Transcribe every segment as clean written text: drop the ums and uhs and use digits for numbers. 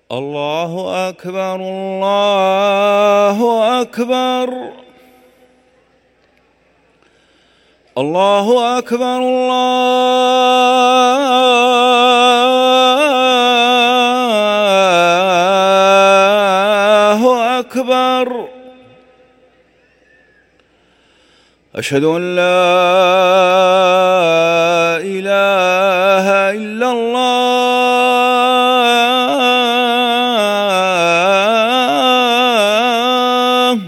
الله أكبر الله أكبر الله أكبر الله أكبر. أشهد أن لا إله إلا الله.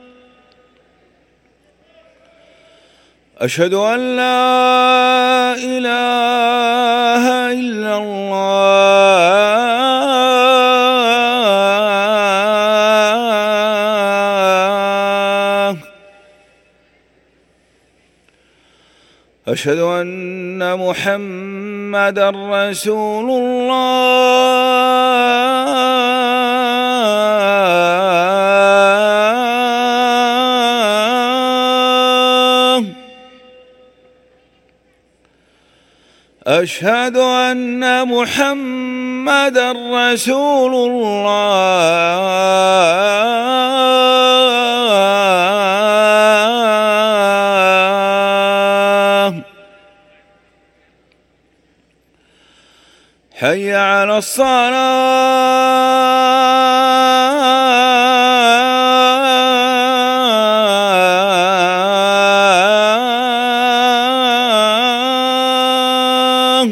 أشهد أن لا إله إلا الله. أشهد أن محمدًا رسول الله. أشهد أن محمدًا رسول الله. حي على الصلاة.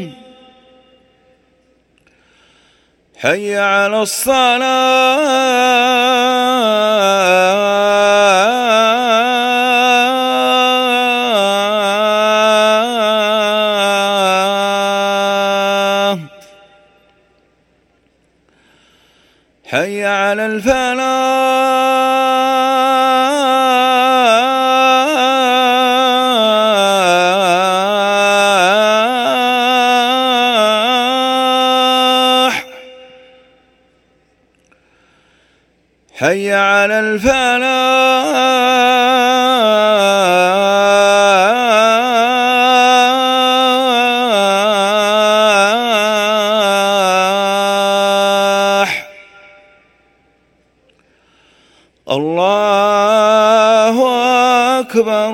حي على الصلاة. حي على الفلاح. حي على الفلاح. الله أكبر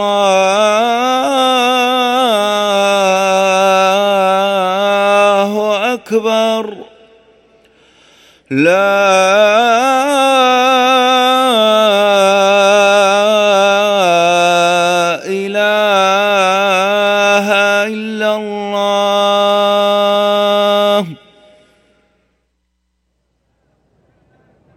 الله أكبر. لا إله إلا الله.